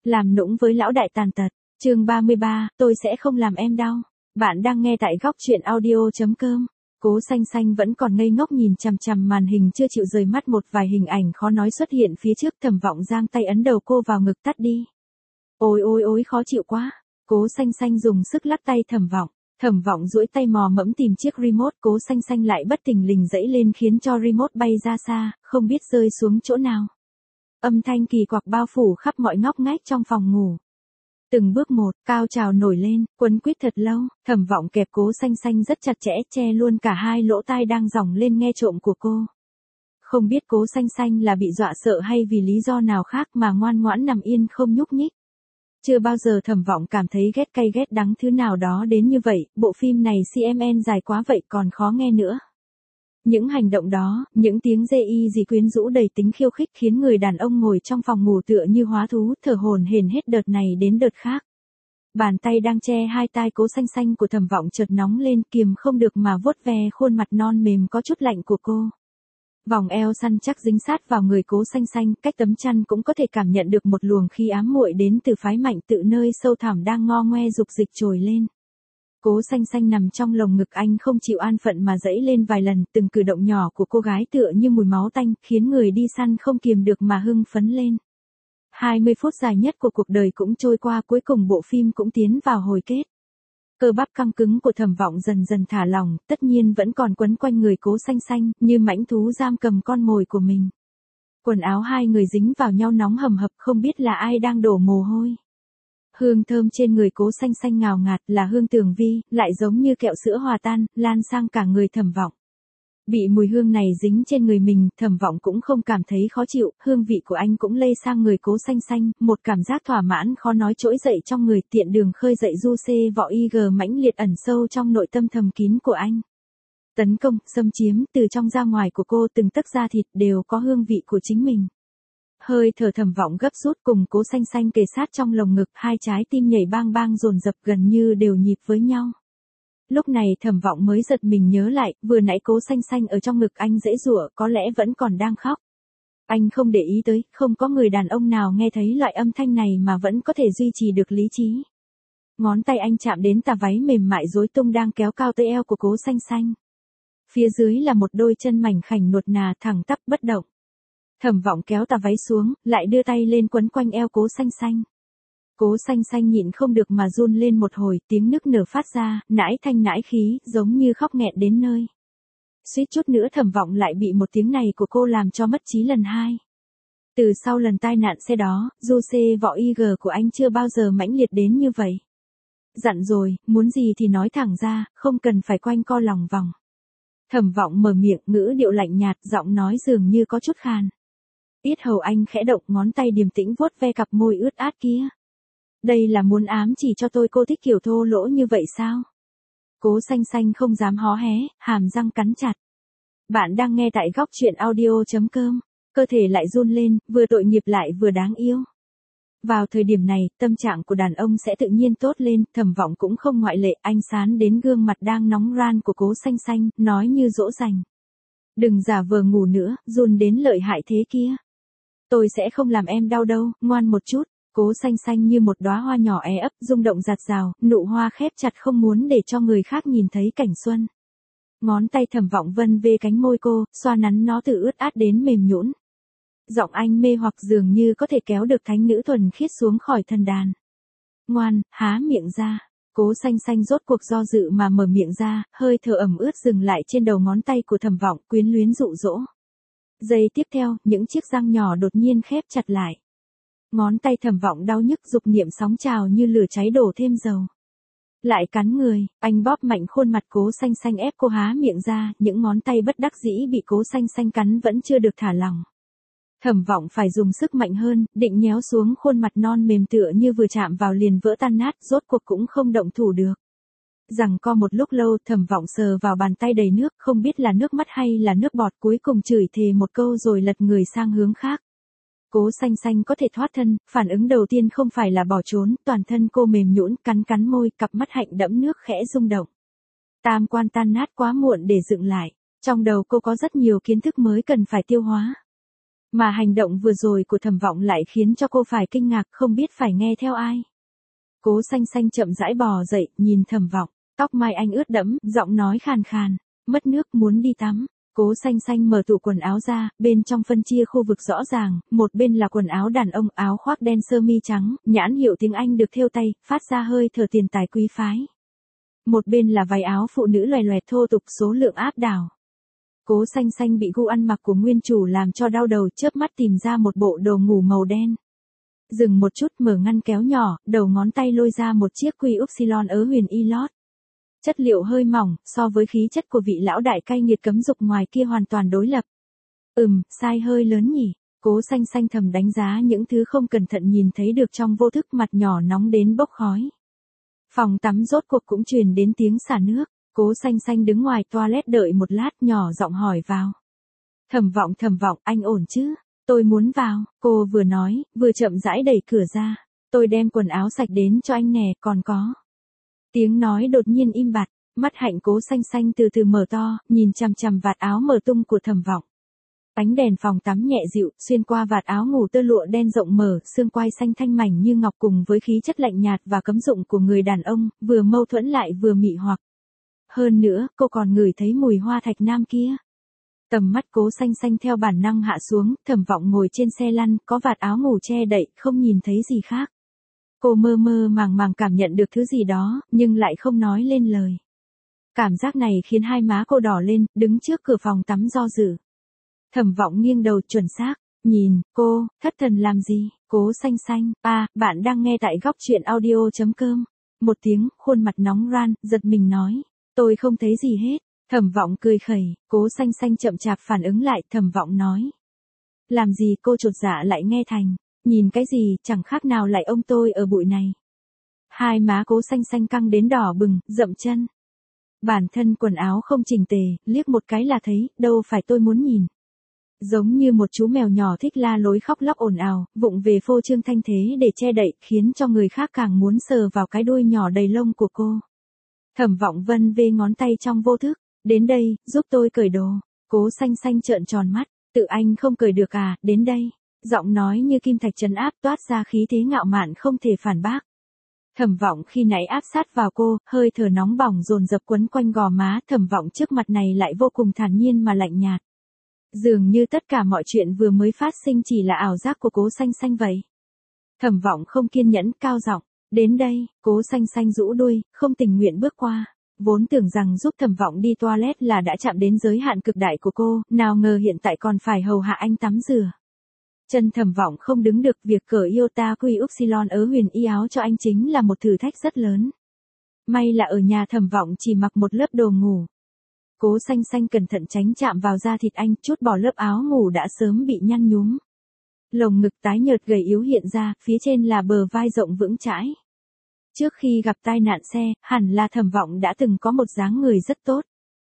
Làm nũng với lão đại tàn tật. Chương 33, tôi sẽ không làm em đau. Bạn đang nghe tại góc truyện audio.com. Cố Xanh Xanh vẫn còn ngây ngốc nhìn chằm chằm màn hình chưa chịu rời mắt, một vài hình ảnh khó nói xuất hiện phía trước. Thẩm Vọng giang tay ấn đầu cô vào ngực, tắt đi. Ôi ôi ôi, khó chịu quá. Cố Xanh Xanh dùng sức lắc tay Thẩm Vọng. Thẩm Vọng duỗi tay mò mẫm tìm chiếc remote, Cố Xanh Xanh lại bất thình lình giãy lên khiến cho remote bay ra xa, không biết rơi xuống chỗ nào. Âm thanh kỳ quặc bao phủ khắp mọi ngóc ngách trong phòng ngủ. Từng bước một, cao trào nổi lên, quấn quýt thật lâu. Thẩm Vọng kẹp Cố Xanh Xanh rất chặt chẽ, che luôn cả hai lỗ tai đang dòng lên nghe trộm của cô. Không biết Cố Xanh Xanh là bị dọa sợ hay vì lý do nào khác mà ngoan ngoãn nằm yên không nhúc nhích. Chưa bao giờ Thẩm Vọng cảm thấy ghét cay ghét đắng thứ nào đó đến như vậy. Bộ phim này CMN dài quá vậy còn khó nghe nữa. Những hành động đó, những tiếng dê y gì quyến rũ đầy tính khiêu khích khiến người đàn ông ngồi trong phòng ngủ tựa như hóa thú, thở hổn hển hết đợt này đến đợt khác. Bàn tay đang che hai tai Cố Xanh Xanh của Thẩm Vọng chợt nóng lên, kiềm không được mà vuốt ve khuôn mặt non mềm có chút lạnh của cô. Vòng eo săn chắc dính sát vào người Cố Xanh Xanh, cách tấm chăn cũng có thể cảm nhận được một luồng khí ám muội đến từ phái mạnh tự nơi sâu thẳm đang ngo ngoe dục dịch trồi lên. Cố Xanh Xanh nằm trong lồng ngực anh không chịu an phận mà giãy lên vài lần, từng cử động nhỏ của cô gái tựa như mùi máu tanh, khiến người đi săn không kiềm được mà hưng phấn lên. 20 phút dài nhất của cuộc đời cũng trôi qua, cuối cùng bộ phim cũng tiến vào hồi kết. Cơ bắp căng cứng của Thẩm Vọng dần dần thả lỏng, tất nhiên vẫn còn quấn quanh người Cố Xanh Xanh, như mãnh thú giam cầm con mồi của mình. Quần áo hai người dính vào nhau nóng hầm hập, không biết là ai đang đổ mồ hôi. Hương thơm trên người Cố Xanh Xanh ngào ngạt, là hương tường vi, lại giống như kẹo sữa hòa tan, lan sang cả người Thẩm Vọng. Bị mùi hương này dính trên người mình, Thẩm Vọng cũng không cảm thấy khó chịu, hương vị của anh cũng lây sang người Cố Xanh Xanh, một cảm giác thỏa mãn khó nói trỗi dậy trong người, tiện đường khơi dậy du xê vọ IG mãnh liệt ẩn sâu trong nội tâm thầm kín của anh. Tấn công, xâm chiếm, từ trong ra ngoài của cô, từng tấc da thịt đều có hương vị của chính mình. Hơi thở Thẩm Vọng gấp rút cùng Cố Xanh Xanh kề sát trong lồng ngực, hai trái tim nhảy bang bang dồn dập gần như đều nhịp với nhau. Lúc này Thẩm Vọng mới giật mình nhớ lại, vừa nãy Cố Xanh Xanh ở trong ngực anh giãy giụa, có lẽ vẫn còn đang khóc. Anh không để ý tới, không có người đàn ông nào nghe thấy loại âm thanh này mà vẫn có thể duy trì được lý trí. Ngón tay anh chạm đến tà váy mềm mại rối tung đang kéo cao tới eo của Cố Xanh Xanh. Phía dưới là một đôi chân mảnh khảnh nuột nà thẳng tắp bất động. Thẩm Vọng kéo tà váy xuống, lại đưa tay lên quấn quanh eo Cố Xanh Xanh. Cố Xanh Xanh nhịn không được mà run lên một hồi, tiếng nức nở phát ra, nãi thanh nãi khí, giống như khóc nghẹn đến nơi. Suýt chút nữa Thẩm Vọng lại bị một tiếng này của cô làm cho mất trí lần hai. Từ sau lần tai nạn xe đó, du xê vọ IG của anh chưa bao giờ mãnh liệt đến như vậy. Dặn rồi, muốn gì thì nói thẳng ra, không cần phải quanh co lòng vòng. Thẩm Vọng mở miệng, ngữ điệu lạnh nhạt, giọng nói dường như có chút khàn. Yết hầu anh khẽ động, ngón tay điềm tĩnh vuốt ve cặp môi ướt át kia. Đây là muốn ám chỉ cho tôi cô thích kiểu thô lỗ như vậy sao? Cố Xanh Xanh không dám hó hé, hàm răng cắn chặt. Bạn đang nghe tại góc truyện audio.com. Cơ thể lại run lên, vừa tội nghiệp lại vừa đáng yêu. Vào thời điểm này, tâm trạng của đàn ông sẽ tự nhiên tốt lên, Thẩm Vọng cũng không ngoại lệ, anh sán đến gương mặt đang nóng ran của Cố Xanh Xanh, nói như dỗ dành. Đừng giả vờ ngủ nữa, run đến lợi hại thế kia. Tôi sẽ không làm em đau đâu, ngoan một chút. Cố Xanh Xanh như một đóa hoa nhỏ é ấp, rung động rạt rào, nụ hoa khép chặt không muốn để cho người khác nhìn thấy cảnh xuân. Ngón tay Thẩm Vọng vân về cánh môi cô, xoa nắn nó từ ướt át đến mềm nhũn. Giọng anh mê hoặc dường như có thể kéo được thánh nữ thuần khiết xuống khỏi thần đàn. Ngoan, há miệng ra. Cố Xanh Xanh rốt cuộc do dự mà mở miệng ra, hơi thở ẩm ướt dừng lại trên đầu ngón tay của Thẩm Vọng, quyến luyến dụ dỗ. Giây tiếp theo, những chiếc răng nhỏ đột nhiên khép chặt lại. Ngón tay Thẩm Vọng đau nhức, dục niệm sóng trào như lửa cháy đổ thêm dầu. Lại cắn người, anh bóp mạnh khuôn mặt Cố Xanh Xanh ép cô há miệng ra, những ngón tay bất đắc dĩ bị Cố Xanh Xanh cắn vẫn chưa được thả lỏng. Thẩm Vọng phải dùng sức mạnh hơn, định nhéo xuống khuôn mặt non mềm tựa như vừa chạm vào liền vỡ tan nát, rốt cuộc cũng không động thủ được. Giằng co một lúc lâu, Thẩm Vọng sờ vào bàn tay đầy nước, không biết là nước mắt hay là nước bọt, cuối cùng chửi thề một câu rồi lật người sang hướng khác. Cố Xanh Xanh có thể thoát thân, phản ứng đầu tiên không phải là bỏ trốn, toàn thân cô mềm nhũn, cắn cắn môi, cặp mắt hạnh đẫm nước khẽ rung động. Tam quan tan nát quá muộn để dựng lại, trong đầu cô có rất nhiều kiến thức mới cần phải tiêu hóa. Mà hành động vừa rồi của Thẩm Vọng lại khiến cho cô phải kinh ngạc không biết phải nghe theo ai. Cố Xanh Xanh chậm rãi bò dậy, nhìn Thẩm Vọng, tóc mai anh ướt đẫm, giọng nói khàn khàn, mất nước muốn đi tắm. Cố Xanh Xanh mở tủ quần áo ra, bên trong phân chia khu vực rõ ràng, một bên là quần áo đàn ông, áo khoác đen sơ mi trắng, nhãn hiệu tiếng Anh được thêu tay, phát ra hơi thở tiền tài quý phái. Một bên là váy áo phụ nữ loè loẹt thô tục số lượng áp đảo. Cố Xanh Xanh bị gu ăn mặc của nguyên chủ làm cho đau đầu, chớp mắt tìm ra một bộ đồ ngủ màu đen. Dừng một chút, mở ngăn kéo nhỏ, đầu ngón tay lôi ra một chiếc quy upsilon ớ huyền y lót. Chất liệu hơi mỏng, so với khí chất của vị lão đại cay nghiệt cấm dục ngoài kia hoàn toàn đối lập. Size hơi lớn nhỉ. Cố Xanh Xanh thầm đánh giá những thứ không cẩn thận nhìn thấy được trong vô thức, mặt nhỏ nóng đến bốc khói. Phòng tắm rốt cuộc cũng truyền đến tiếng xả nước. Cố Xanh Xanh đứng ngoài toilet đợi một lát, nhỏ giọng hỏi vào. Thẩm Vọng, anh ổn chứ? Tôi muốn vào. Cô vừa nói, vừa chậm rãi đẩy cửa ra. Tôi đem quần áo sạch đến cho anh nè, còn có. Tiếng nói đột nhiên im bặt, mắt hạnh Cố Xanh Xanh từ từ mở to, nhìn chằm chằm vạt áo mở tung của Thẩm Vọng. Ánh đèn phòng tắm nhẹ dịu, xuyên qua vạt áo ngủ tơ lụa đen rộng mở, xương quai xanh thanh mảnh như ngọc cùng với khí chất lạnh nhạt và cấm dụng của người đàn ông, vừa mâu thuẫn lại vừa mị hoặc. Hơn nữa, cô còn ngửi thấy mùi hoa thạch nam kia. Tầm mắt Cố Xanh Xanh theo bản năng hạ xuống, Thẩm Vọng ngồi trên xe lăn, có vạt áo ngủ che đậy, không nhìn thấy gì khác. Cô mơ mơ màng cảm nhận được thứ gì đó, nhưng lại không nói lên lời. Cảm giác này khiến hai má cô đỏ lên, đứng trước cửa phòng tắm do dự. Thẩm Vọng nghiêng đầu chuẩn xác, nhìn, cô, thất thần làm gì? Cố Xanh Xanh, bạn đang nghe tại góc truyện audio.com. Một tiếng, khuôn mặt nóng ran, giật mình nói. Tôi không thấy gì hết. Thẩm Vọng cười khẩy, Cố Xanh Xanh chậm chạp phản ứng lại, Thẩm Vọng nói. Làm gì? Cô chột dạ lại nghe thành. Nhìn cái gì, chẳng khác nào lại ông tôi ở bụi này. Hai má Cố Xanh Xanh căng đến đỏ bừng, dậm chân. Bản thân quần áo không chỉnh tề, liếc một cái là thấy, đâu phải tôi muốn nhìn. Giống như một chú mèo nhỏ thích la lối khóc lóc ồn ào, vụng về phô trương thanh thế để che đậy, khiến cho người khác càng muốn sờ vào cái đuôi nhỏ đầy lông của cô. Thẩm Vọng vân vê ngón tay trong vô thức, đến đây, giúp tôi cởi đồ. Cố Xanh Xanh trợn tròn mắt, tự anh không cởi được à, đến đây. Giọng nói như kim thạch trấn áp, toát ra khí thế ngạo mạn không thể phản bác. Thẩm Vọng khi nãy áp sát vào cô, hơi thở nóng bỏng dồn dập quấn quanh gò má, Thẩm Vọng trước mặt này lại vô cùng thản nhiên mà lạnh nhạt. Dường như tất cả mọi chuyện vừa mới phát sinh chỉ là ảo giác của Cố Xanh Xanh vậy. Thẩm Vọng không kiên nhẫn, cao giọng, đến đây. Cố Xanh Xanh rũ đuôi, không tình nguyện bước qua. Vốn tưởng rằng giúp Thẩm Vọng đi toilet là đã chạm đến giới hạn cực đại của cô, nào ngờ hiện tại còn phải hầu hạ anh tắm rửa. Chân Thẩm Vọng không đứng được, việc cởi Iota Quy Upsilon ớ huyền y áo cho anh chính là một thử thách rất lớn. May là ở nhà Thẩm Vọng chỉ mặc một lớp đồ ngủ. Cố Xanh Xanh cẩn thận tránh chạm vào da thịt anh, chút bỏ lớp áo ngủ đã sớm bị nhăn nhúm. Lồng ngực tái nhợt gầy yếu hiện ra, phía trên là bờ vai rộng vững chãi. Trước khi gặp tai nạn xe, hẳn là Thẩm Vọng đã từng có một dáng người rất tốt.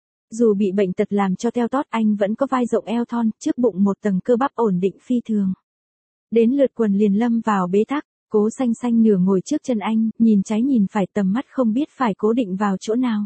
Dù bị bệnh tật làm cho teo tót, anh vẫn có vai rộng eo thon, trước bụng một tầng cơ bắp ổn định phi thường. Đến lượt quần liền lâm vào bế tắc, Cố Xanh Xanh nửa ngồi trước chân anh, nhìn trái nhìn phải, tầm mắt không biết phải cố định vào chỗ nào.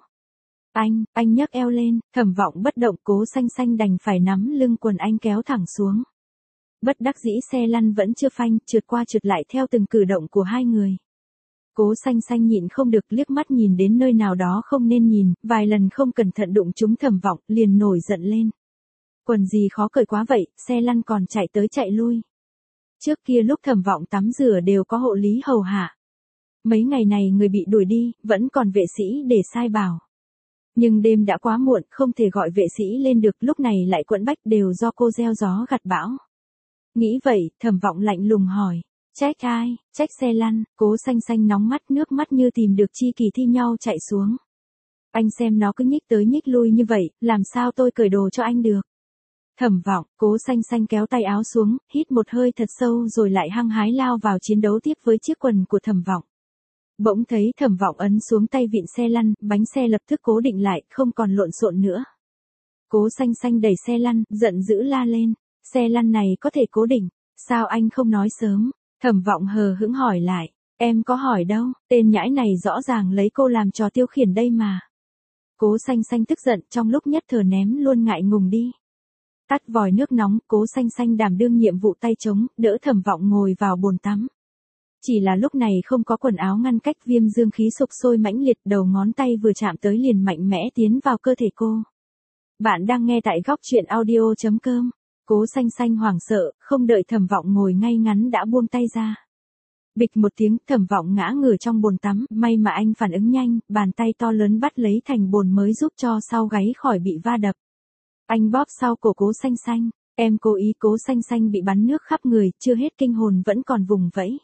Anh nhấc eo lên, Thẩm Vọng bất động, Cố Xanh Xanh đành phải nắm lưng quần anh kéo thẳng xuống. Bất đắc dĩ xe lăn vẫn chưa phanh, trượt qua trượt lại theo từng cử động của hai người. Cố Xanh Xanh nhịn không được liếc mắt nhìn đến nơi nào đó không nên nhìn, vài lần không cẩn thận đụng trúng Thẩm Vọng, liền nổi giận lên. Quần gì khó cởi quá vậy, xe lăn còn chạy tới chạy lui. Trước kia lúc Thẩm Vọng tắm rửa đều có hộ lý hầu hạ. Mấy ngày này người bị đuổi đi, vẫn còn vệ sĩ để sai bảo. Nhưng đêm đã quá muộn, không thể gọi vệ sĩ lên được, lúc này lại quẫn bách, đều do cô gieo gió gặt bão. Nghĩ vậy, Thẩm Vọng lạnh lùng hỏi. Trách ai? Trách xe lăn. Cố Xanh Xanh nóng mắt, nước mắt như tìm được chi kỷ thi nhau chạy xuống. Anh xem nó cứ nhích tới nhích lui như vậy, làm sao tôi cởi đồ cho anh được? Thẩm Vọng. Cố Xanh Xanh kéo tay áo xuống, hít một hơi thật sâu rồi lại hăng hái lao vào chiến đấu tiếp với chiếc quần của Thẩm Vọng. Bỗng thấy Thẩm Vọng ấn xuống tay vịn xe lăn, bánh xe lập tức cố định lại, không còn lộn xộn nữa. Cố Xanh Xanh đẩy xe lăn, giận dữ la lên. Xe lăn này có thể cố định, sao anh không nói sớm? Thẩm Vọng hờ hững hỏi lại. Em có hỏi đâu, tên nhãi này rõ ràng lấy cô làm trò tiêu khiển đây mà. Cố Xanh Xanh tức giận, trong lúc nhất thời ném luôn ngại ngùng đi. Tắt vòi nước nóng, Cố Xanh Xanh đảm đương nhiệm vụ tay trống, đỡ Thẩm Vọng ngồi vào bồn tắm. Chỉ là lúc này không có quần áo ngăn cách, viêm dương khí sục sôi mãnh liệt, đầu ngón tay vừa chạm tới liền mạnh mẽ tiến vào cơ thể cô. Bạn đang nghe tại góc truyện audio.com. Cố Xanh Xanh hoảng sợ, không đợi Thẩm Vọng ngồi ngay ngắn đã buông tay ra. Bịch một tiếng, Thẩm Vọng ngã ngửa trong bồn tắm, may mà anh phản ứng nhanh, bàn tay to lớn bắt lấy thành bồn mới giúp cho sau gáy khỏi bị va đập. Anh bóp sau cổ Cố Xanh Xanh, em cố ý. Cố Xanh Xanh bị bắn nước khắp người, chưa hết kinh hồn vẫn còn vùng vẫy.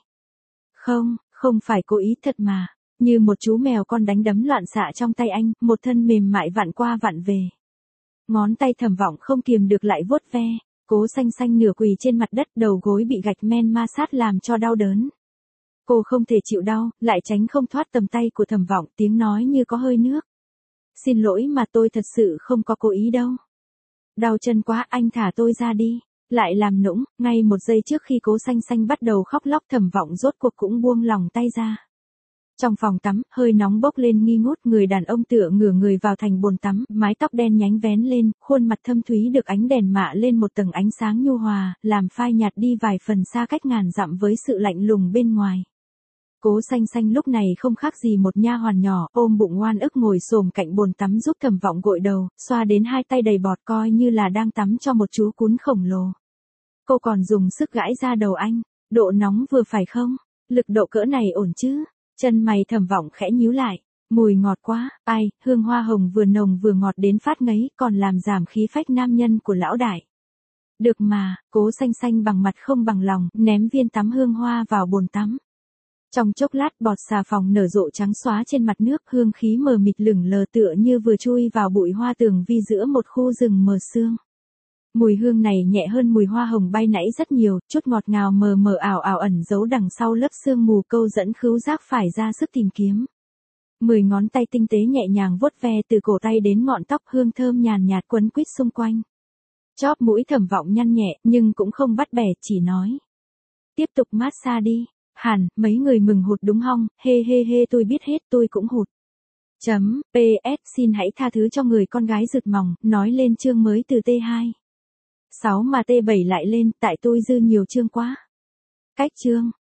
Không phải cố ý thật mà, như một chú mèo con đánh đấm loạn xạ trong tay anh, một thân mềm mại vặn qua vặn về. Ngón tay Thẩm Vọng không kiềm được lại vuốt ve, Cố Xanh Xanh nửa quỳ trên mặt đất, đầu gối bị gạch men ma sát làm cho đau đớn. Cô không thể chịu đau, lại tránh không thoát tầm tay của Thẩm Vọng, tiếng nói như có hơi nước. Xin lỗi mà tôi thật sự không có cố ý đâu. Đau chân quá, anh thả tôi ra đi. Lại làm nũng, ngay một giây trước khi Cố Xanh Xanh bắt đầu khóc lóc, Thẩm Vọng rốt cuộc cũng buông lòng tay ra. Trong phòng tắm, hơi nóng bốc lên nghi ngút, người đàn ông tựa ngửa người vào thành bồn tắm, mái tóc đen nhánh vén lên, khuôn mặt thâm thúy được ánh đèn mạ lên một tầng ánh sáng nhu hòa, làm phai nhạt đi vài phần xa cách ngàn dặm với sự lạnh lùng bên ngoài. Cố Xanh Xanh lúc này không khác gì một nha hoàn nhỏ, ôm bụng oan ức ngồi xổm cạnh bồn tắm giúp Thẩm Vọng gội đầu, xoa đến hai tay đầy bọt coi như là đang tắm cho một chú cún khổng lồ. Cô còn dùng sức gãi ra đầu anh, độ nóng vừa phải không? Lực độ cỡ này ổn chứ? Chân mày Thẩm Vọng khẽ nhíu lại, mùi ngọt quá, ai, hương hoa hồng vừa nồng vừa ngọt đến phát ngấy, còn làm giảm khí phách nam nhân của lão đại. Được mà, Cố Xanh Xanh bằng mặt không bằng lòng, ném viên tắm hương hoa vào bồn tắm. Trong chốc lát bọt xà phòng nở rộ trắng xóa trên mặt nước, hương khí mờ mịt lửng lờ tựa như vừa chui vào bụi hoa tường vi giữa một khu rừng mờ sương. Mùi hương này nhẹ hơn mùi hoa hồng bay nãy rất nhiều, chút ngọt ngào mờ mờ ảo ảo ẩn giấu đằng sau lớp sương mù câu dẫn khứu giác phải ra sức tìm kiếm. 10 ngón tay tinh tế nhẹ nhàng vuốt ve từ cổ tay đến ngọn tóc, hương thơm nhàn nhạt quấn quýt xung quanh. Chóp mũi Thẩm Vọng nhăn nhẹ, nhưng cũng không bắt bẻ, chỉ nói. Tiếp tục massage đi. Hẳn, mấy người mừng hụt đúng không? Hê hê hê, tôi biết hết, tôi cũng hụt. PS, xin hãy tha thứ cho người con gái rực mỏng, nói lên chương mới từ T2. 6 mà T7 lại lên, tại tôi dư nhiều chương quá. Cách chương.